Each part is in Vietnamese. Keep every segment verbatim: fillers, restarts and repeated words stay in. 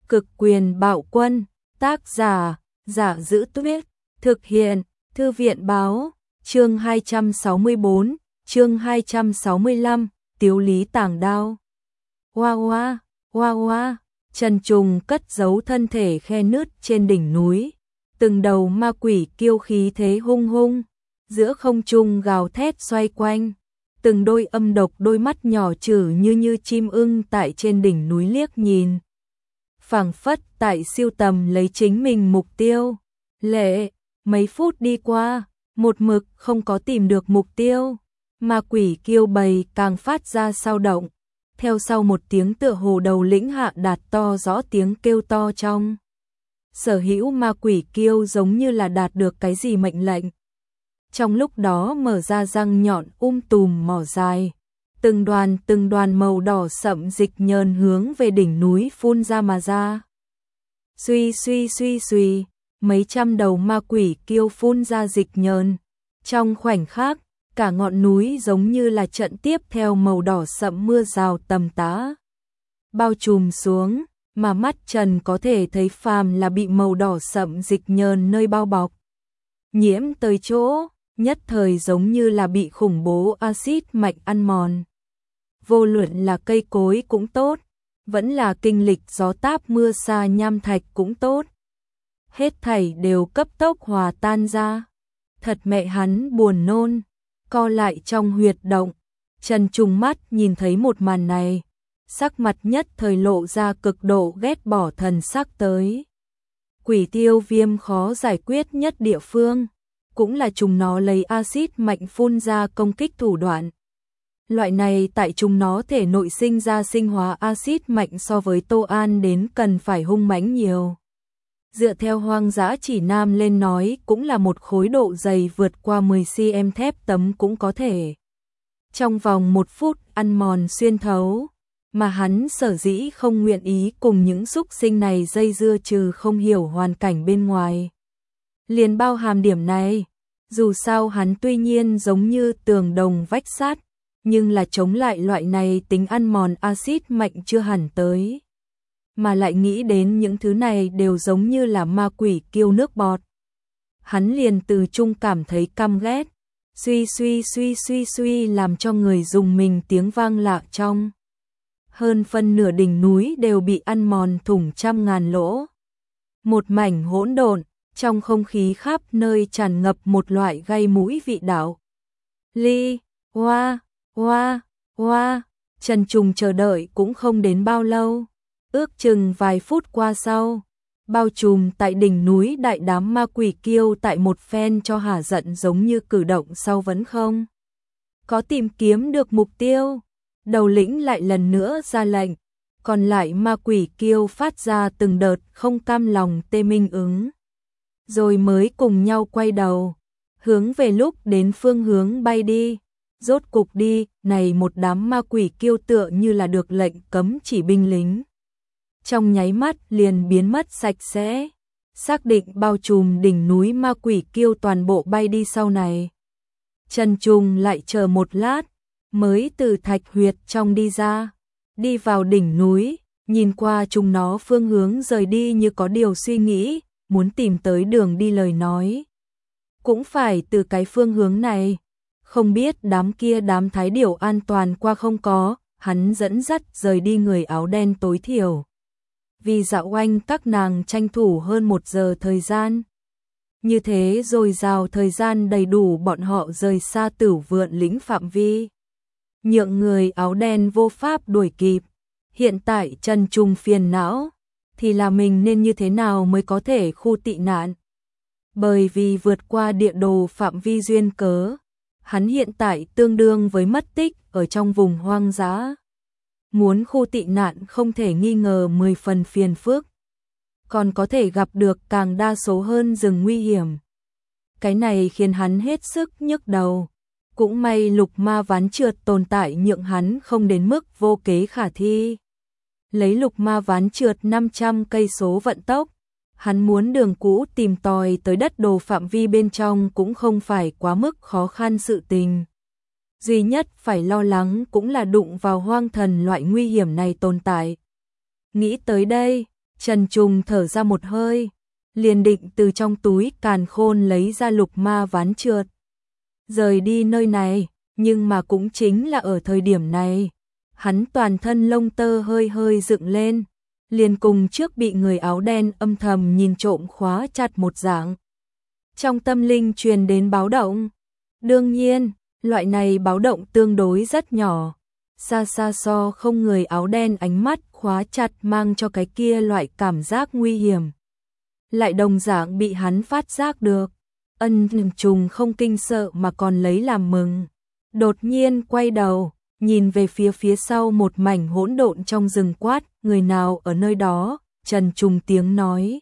Cực quyền bạo quân, tác giả, Giả Giữ Tuyết, thực hiện, Thư viện báo, chương hai trăm sáu mươi bốn, chương hai trăm sáu mươi lăm, Tiếu lý tàng đao. Hoa hoa, hoa hoa, Trần Trùng cất giấu thân thể khe nứt trên đỉnh núi, từng đầu ma quỷ kiêu khí thế hung hung, giữa không trung gào thét xoay quanh, từng đôi âm độc đôi mắt nhỏ chử như như chim ưng tại trên đỉnh núi liếc nhìn. Phảng phất tại siêu tầm lấy chính mình mục tiêu. Lệ, mấy phút đi qua, một mực không có tìm được mục tiêu. Ma quỷ kiêu bầy càng phát ra sao động. Theo sau một tiếng tựa hồ đầu lĩnh hạ đạt to rõ tiếng kêu to trong. Sở hữu ma quỷ kiêu giống như là đạt được cái gì mệnh lệnh. Trong lúc đó mở ra răng nhọn um tùm mỏ dài. Từng đoàn từng đoàn màu đỏ sậm dịch nhờn hướng về đỉnh núi phun ra mà ra. Suy suy suy suy, mấy trăm đầu ma quỷ kiêu phun ra dịch nhờn. Trong khoảnh khắc, cả ngọn núi giống như là trận tiếp theo màu đỏ sậm mưa rào tầm tã. Bao trùm xuống, mà mắt Trần có thể thấy phàm là bị màu đỏ sậm dịch nhờn nơi bao bọc. Nhiễm tới chỗ, nhất thời giống như là bị khủng bố axit mạch ăn mòn. Vô luận là cây cối cũng tốt, vẫn là kinh lịch gió táp mưa sa nham thạch cũng tốt. Hết thảy đều cấp tốc hòa tan ra. Thật mẹ hắn buồn nôn, co lại trong huyệt động. Trần Trùng mắt nhìn thấy một màn này, sắc mặt nhất thời lộ ra cực độ ghét bỏ thần sắc tới. Quỷ tiêu viêm khó giải quyết nhất địa phương, cũng là chúng nó lấy axit mạnh phun ra công kích thủ đoạn. Loại này tại chúng nó thể nội sinh ra sinh hóa axit mạnh so với Tô An đến cần phải hung mãnh nhiều. Dựa theo hoang dã chỉ nam lên nói cũng là một khối độ dày vượt qua mười xăng-ti-mét thép tấm cũng có thể. Trong vòng một phút ăn mòn xuyên thấu, mà hắn sở dĩ không nguyện ý cùng những súc sinh này dây dưa trừ không hiểu hoàn cảnh bên ngoài. Liền bao hàm điểm này, dù sao hắn tuy nhiên giống như tường đồng vách sắt, nhưng là chống lại loại này tính ăn mòn axit mạnh chưa hẳn tới. Mà lại nghĩ đến những thứ này đều giống như là ma quỷ kiêu nước bọt. Hắn liền từ chung cảm thấy căm ghét, suy suy suy suy suy làm cho người dùng mình tiếng vang lạ trong. Hơn phân nửa đỉnh núi đều bị ăn mòn thủng trăm ngàn lỗ. Một mảnh hỗn độn, trong không khí khắp nơi tràn ngập một loại gây mũi vị đạo. Ly, hoa, hoa, hoa, Trần Trùng chờ đợi cũng không đến bao lâu. Ước chừng vài phút qua sau, bao trùm tại đỉnh núi đại đám ma quỷ kiêu tại một phen cho hả giận giống như cử động sau vẫn không có tìm kiếm được mục tiêu. Đầu lĩnh lại lần nữa ra lệnh, còn lại ma quỷ kiêu phát ra từng đợt không cam lòng tê minh ứng. Rồi mới cùng nhau quay đầu, hướng về lúc đến phương hướng bay đi. Rốt cục đi, này một đám ma quỷ kiêu tựa như là được lệnh cấm chỉ binh lính. Trong nháy mắt liền biến mất sạch sẽ, xác định bao trùm đỉnh núi ma quỷ kiêu toàn bộ bay đi sau này. Trần Trùng lại chờ một lát, mới từ thạch huyệt trong đi ra, đi vào đỉnh núi, nhìn qua chúng nó phương hướng rời đi như có điều suy nghĩ, muốn tìm tới đường đi lời nói. Cũng phải từ cái phương hướng này, không biết đám kia đám thái điểu an toàn qua không có, hắn dẫn dắt rời đi người áo đen tối thiểu. Vì dạo oanh các nàng tranh thủ hơn một giờ thời gian. Như thế rồi rào thời gian đầy đủ bọn họ rời xa Tửu Vượn lĩnh phạm vi. Nhượng người áo đen vô pháp đuổi kịp. Hiện tại Trần Trùng phiền não, thì là mình nên như thế nào mới có thể khu tị nạn. Bởi vì vượt qua địa đồ phạm vi duyên cớ, hắn hiện tại tương đương với mất tích ở trong vùng hoang dã. Muốn khu tị nạn không thể nghi ngờ mười phần phiền phức, còn có thể gặp được càng đa số hơn rừng nguy hiểm. Cái này khiến hắn hết sức nhức đầu. Cũng may lục ma ván trượt tồn tại nhượng hắn không đến mức vô kế khả thi. Lấy lục ma ván trượt năm trăm cây số vận tốc, hắn muốn đường cũ tìm tòi tới đất đồ phạm vi bên trong cũng không phải quá mức khó khăn sự tình. Duy nhất phải lo lắng cũng là đụng vào hoang thần loại nguy hiểm này tồn tại. Nghĩ tới đây, Trần Trùng thở ra một hơi, liền định từ trong túi càn khôn lấy ra lục ma ván trượt. Rời đi nơi này, nhưng mà cũng chính là ở thời điểm này, hắn toàn thân lông tơ hơi hơi dựng lên, liền cùng trước bị người áo đen âm thầm nhìn trộm khóa chặt một dạng. Trong tâm linh truyền đến báo động. Đương nhiên, loại này báo động tương đối rất nhỏ, xa xa so không người áo đen ánh mắt khóa chặt mang cho cái kia loại cảm giác nguy hiểm. Lại đồng dạng bị hắn phát giác được. Ân Trùng không kinh sợ mà còn lấy làm mừng. Đột nhiên quay đầu, nhìn về phía phía sau một mảnh hỗn độn trong rừng quát, người nào ở nơi đó, Trần Trùng tiếng nói.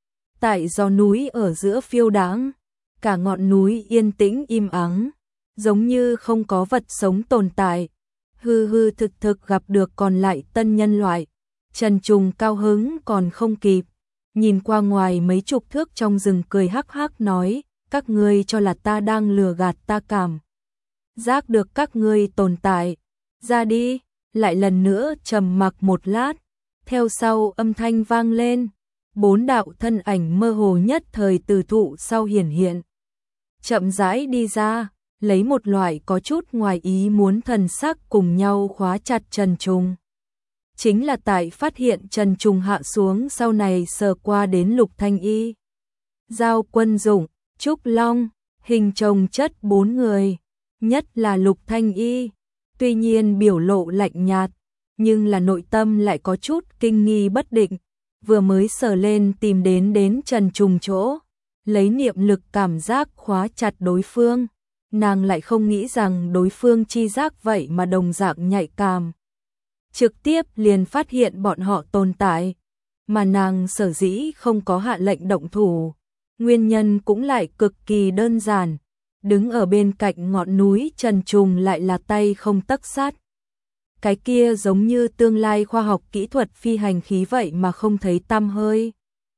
Tại gió núi ở giữa phiêu đãng, cả ngọn núi yên tĩnh im ắng, giống như không có vật sống tồn tại. Hư hư thực thực gặp được còn lại tân nhân loại. Trần Trùng cao hứng còn không kịp, nhìn qua ngoài mấy chục thước trong rừng cười hắc hắc nói, các ngươi cho là ta đang lừa gạt ta cảm. Giác được các ngươi tồn tại, ra đi, lại lần nữa trầm mặc một lát, theo sau âm thanh vang lên, bốn đạo thân ảnh mơ hồ nhất thời từ thụ sau hiển hiện. Chậm rãi đi ra, lấy một loại có chút ngoài ý muốn thần sắc cùng nhau khóa chặt Trần Trùng. Chính là tại phát hiện Trần Trùng hạ xuống sau này sờ qua đến Lục Thanh Y. Giao Quân Dũng, Trúc Long, hình chồng chất bốn người, nhất là Lục Thanh Y, tuy nhiên biểu lộ lạnh nhạt, nhưng là nội tâm lại có chút kinh nghi bất định, vừa mới sờ lên tìm đến đến Trần Trùng chỗ, lấy niệm lực cảm giác khóa chặt đối phương, nàng lại không nghĩ rằng đối phương chi giác vậy mà đồng dạng nhạy cảm. Trực tiếp liền phát hiện bọn họ tồn tại, mà nàng sở dĩ không có hạ lệnh động thủ. Nguyên nhân cũng lại cực kỳ đơn giản, đứng ở bên cạnh ngọn núi Trần Trùng lại là tay không tấc sắt. Cái kia giống như tương lai khoa học kỹ thuật phi hành khí vậy mà không thấy tăm hơi.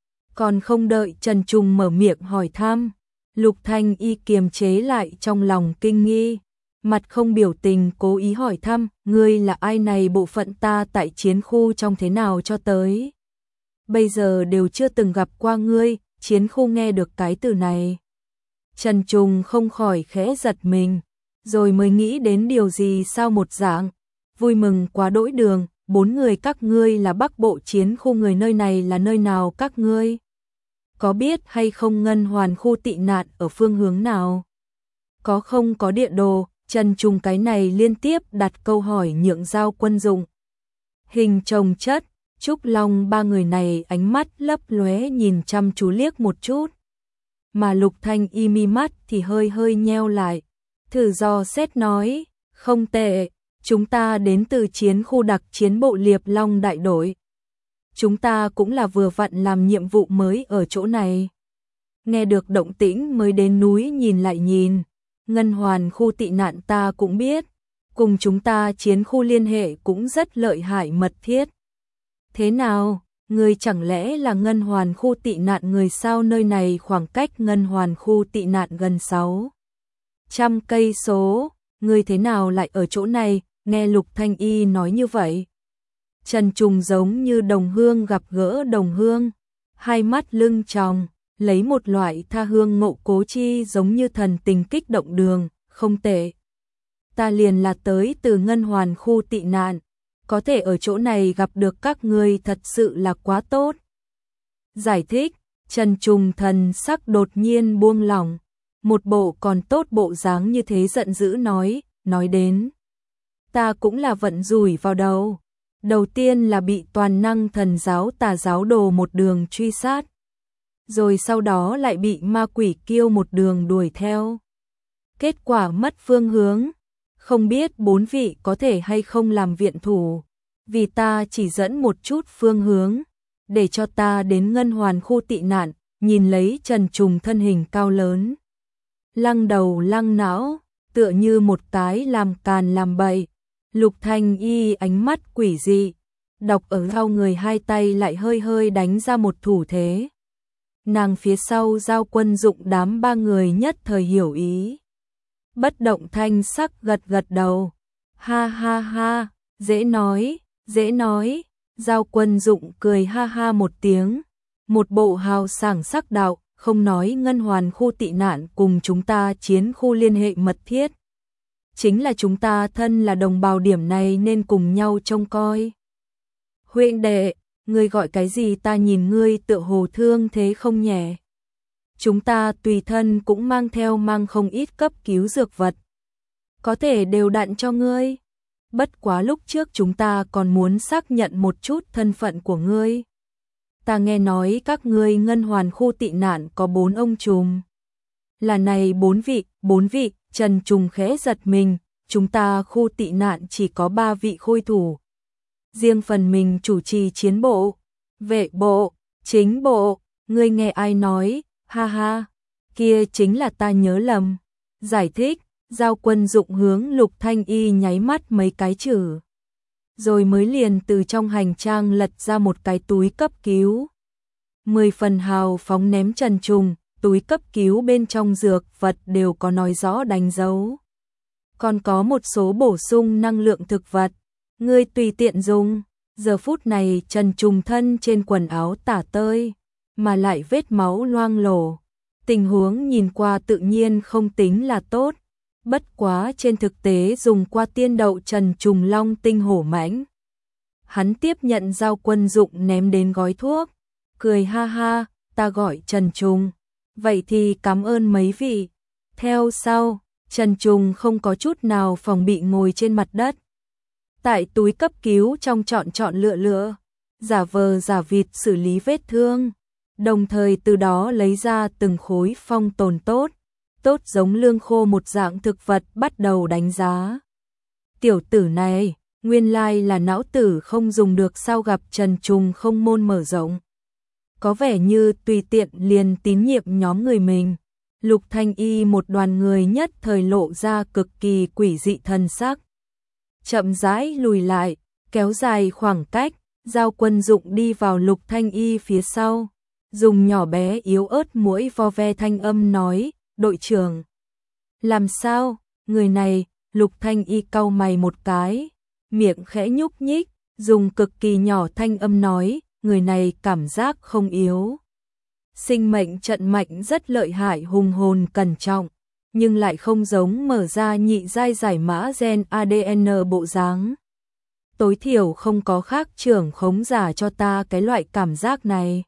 Còn không đợi Trần Trùng mở miệng hỏi thăm, Lục Thanh Y kiềm chế lại trong lòng kinh nghi, mặt không biểu tình cố ý hỏi thăm, ngươi là ai này, bộ phận ta tại chiến khu trong thế nào cho tới. Bây giờ đều chưa từng gặp qua ngươi, chiến khu nghe được cái từ này. Trần Trùng không khỏi khẽ giật mình, rồi mới nghĩ đến điều gì sao một dạng, vui mừng quá đỗi đường, bốn người các ngươi là Bắc Bộ chiến khu, người nơi này là nơi nào các ngươi? Có biết hay không ngân hoàn khu tị nạn ở phương hướng nào? Có không có địa đồ? Trần Trùng cái này liên tiếp đặt câu hỏi nhượng Giao Quân Dụng. Hình chồng chất, Trúc Long ba người này ánh mắt lấp lóe nhìn chăm chú liếc một chút. Mà Lục Thanh Y mi mắt thì hơi hơi nheo lại, thử dò xét nói, không tệ, chúng ta đến từ chiến khu đặc chiến bộ Liệp Long đại đội. Chúng ta cũng là vừa vặn làm nhiệm vụ mới ở chỗ này. Nghe được động tĩnh mới đến núi nhìn lại nhìn, ngân hoàn khu tị nạn ta cũng biết, cùng chúng ta chiến khu liên hệ cũng rất lợi hại mật thiết. Thế nào, người chẳng lẽ là ngân hoàn khu tị nạn người sao? Nơi này khoảng cách ngân hoàn khu tị nạn gần sáu trăm cây số, người thế nào lại ở chỗ này? Nghe Lục Thanh Y nói như vậy, Trần Trùng giống như đồng hương gặp gỡ đồng hương, hai mắt lưng tròng, lấy một loại tha hương ngộ cố chi giống như thần tình kích động đường, không tệ. Ta liền là tới từ ngân hoàn khu tị nạn, có thể ở chỗ này gặp được các ngươi thật sự là quá tốt. Giải thích, Trần Trùng thần sắc đột nhiên buông lỏng, một bộ còn tốt bộ dáng như thế giận dữ nói, nói đến. Ta cũng là vận rủi vào đầu. Đầu tiên là bị toàn năng thần giáo tà giáo đồ một đường truy sát. Rồi sau đó lại bị ma quỷ kiêu một đường đuổi theo. Kết quả mất phương hướng. Không biết bốn vị có thể hay không làm viện thủ. Vì ta chỉ dẫn một chút phương hướng. Để cho ta đến ngân hoàn khu tị nạn. Nhìn lấy Trần Trùng thân hình cao lớn. Lăng đầu lăng não. Tựa như một cái làm càn làm bậy. Lục Thanh Y ánh mắt quỷ dị, đọc ở sau người hai tay lại hơi hơi đánh ra một thủ thế. Nàng phía sau Giao Quân Dụng đám ba người nhất thời hiểu ý. Bất động thanh sắc gật gật đầu. Ha ha ha, dễ nói, dễ nói, Giao Quân Dụng cười ha ha một tiếng, một bộ hào sảng sắc đạo, không nói Ngân Hoàn khu tị nạn cùng chúng ta chiến khu liên hệ mật thiết. Chính là chúng ta thân là đồng bào, điểm này nên cùng nhau trông coi. Huynh đệ, ngươi gọi cái gì, ta nhìn ngươi tựa hồ thương thế không nhẹ. Chúng ta tùy thân cũng mang theo mang không ít cấp cứu dược vật. Có thể đều đặn cho ngươi. Bất quá lúc trước chúng ta còn muốn xác nhận một chút thân phận của ngươi. Ta nghe nói các ngươi Ngân Hoàn khu tị nạn có bốn ông trùm. Là này bốn vị, bốn vị, Trần Trùng khẽ giật mình, chúng ta khu tị nạn chỉ có ba vị khôi thủ. Riêng phần mình chủ trì chiến bộ, vệ bộ, chính bộ, ngươi nghe ai nói, ha ha, kia chính là ta nhớ lầm. Giải thích, Giao Quân Dụng hướng Lục Thanh Y nháy mắt mấy cái chữ. Rồi mới liền từ trong hành trang lật ra một cái túi cấp cứu. Mười phần hào phóng ném Trần Trùng, túi cấp cứu bên trong dược vật đều có nói rõ đánh dấu. Còn có một số bổ sung năng lượng thực vật, ngươi tùy tiện dùng. Giờ phút này Trần Trùng thân trên quần áo tả tơi, mà lại vết máu loang lổ. Tình huống nhìn qua tự nhiên không tính là tốt. Bất quá trên thực tế dùng qua tiên đậu Trần Trùng long tinh hổ mãnh. Hắn tiếp nhận Giao Quân Dụng ném đến gói thuốc, cười ha ha, ta gọi Trần Trùng. Vậy thì cảm ơn mấy vị. Theo sau, Trần Trùng không có chút nào phòng bị ngồi trên mặt đất. Tại túi cấp cứu trong chọn chọn lựa lựa, giả vờ giả vịt xử lý vết thương, đồng thời từ đó lấy ra từng khối phong tồn tốt, tốt giống lương khô một dạng thực vật bắt đầu đánh giá. Tiểu tử này, nguyên lai là não tử không dùng được sao, gặp Trần Trùng không môn mở rộng. Có vẻ như tùy tiện liền tín nhiệm nhóm người mình. Lục Thanh Y một đoàn người nhất thời lộ ra cực kỳ quỷ dị thần sắc. Chậm rãi lùi lại, kéo dài khoảng cách, Giao Quân Dụng đi vào Lục Thanh Y phía sau, dùng nhỏ bé yếu ớt mũi vo ve thanh âm nói, đội trưởng. Làm sao, người này, Lục Thanh Y cau mày một cái, miệng khẽ nhúc nhích, dùng cực kỳ nhỏ thanh âm nói, người này cảm giác không yếu. Sinh mệnh trận mạnh rất lợi hại, hùng hồn cẩn trọng, nhưng lại không giống mở ra nhị giai giải mã gen a đê en bộ dáng. Tối thiểu không có khác trưởng khống giả cho ta cái loại cảm giác này.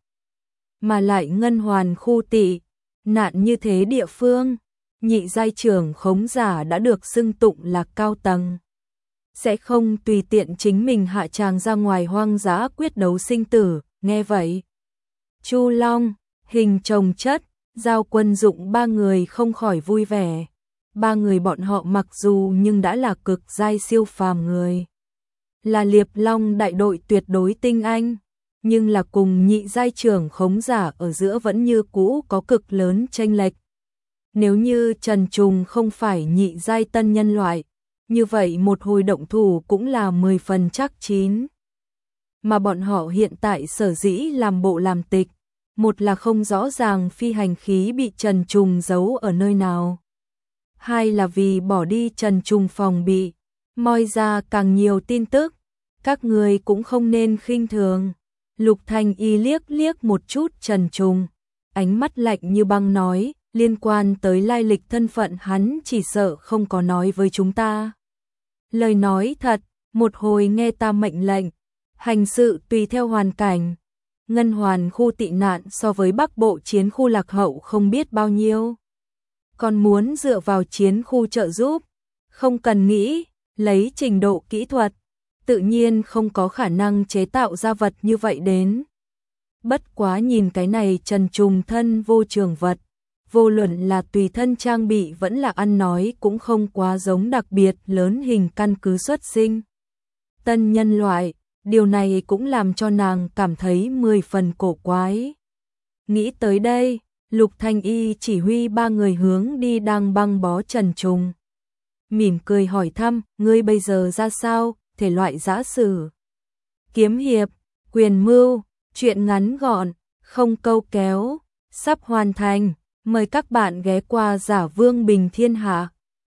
Mà lại Ngân Hoàn khu tị nạn như thế địa phương, nhị giai trưởng khống giả đã được xưng tụng là cao tầng. Sẽ không tùy tiện chính mình hạ tràng ra ngoài hoang dã quyết đấu sinh tử, nghe vậy. Chu Long, Hình Chồng Chất, Giao Quân Dụng ba người không khỏi vui vẻ. Ba người bọn họ mặc dù nhưng đã là cực giai siêu phàm người. Là Liệp Long đại đội tuyệt đối tinh anh, nhưng là cùng nhị giai trưởng khống giả ở giữa vẫn như cũ có cực lớn chênh lệch. Nếu như Trần Trùng không phải nhị giai tân nhân loại, như vậy một hồi động thủ cũng là mười phần chắc chín. Mà bọn họ hiện tại sở dĩ làm bộ làm tịch, một là không rõ ràng phi hành khí bị Trần Trùng giấu ở nơi nào. Hai là vì bỏ đi Trần Trùng phòng bị, moi ra càng nhiều tin tức, các người cũng không nên khinh thường. Lục Thanh Y liếc liếc một chút Trần Trùng, ánh mắt lạnh như băng nói, liên quan tới lai lịch thân phận hắn chỉ sợ không có nói với chúng ta. Lời nói thật, một hồi nghe ta mệnh lệnh, hành sự tùy theo hoàn cảnh. Ngân Hoàn khu tị nạn so với Bắc Bộ chiến khu lạc hậu không biết bao nhiêu. Còn muốn dựa vào chiến khu trợ giúp, không cần nghĩ, lấy trình độ kỹ thuật, tự nhiên không có khả năng chế tạo ra vật như vậy đến. Bất quá nhìn cái này Trần Trùng thân vô trường vật, vô luận là tùy thân trang bị vẫn là ăn nói cũng không quá giống đặc biệt lớn hình căn cứ xuất sinh. Tân nhân loại, điều này cũng làm cho nàng cảm thấy mười phần cổ quái. Nghĩ tới đây, Lục Thanh Y chỉ huy ba người hướng đi đang băng bó Trần Trùng. Mỉm cười hỏi thăm, ngươi bây giờ ra sao, thể loại giã sử, kiếm hiệp, quyền mưu, chuyện ngắn gọn, không câu kéo, sắp hoàn thành. Mời các bạn ghé qua Giả Vương Bình Thiên Hạ.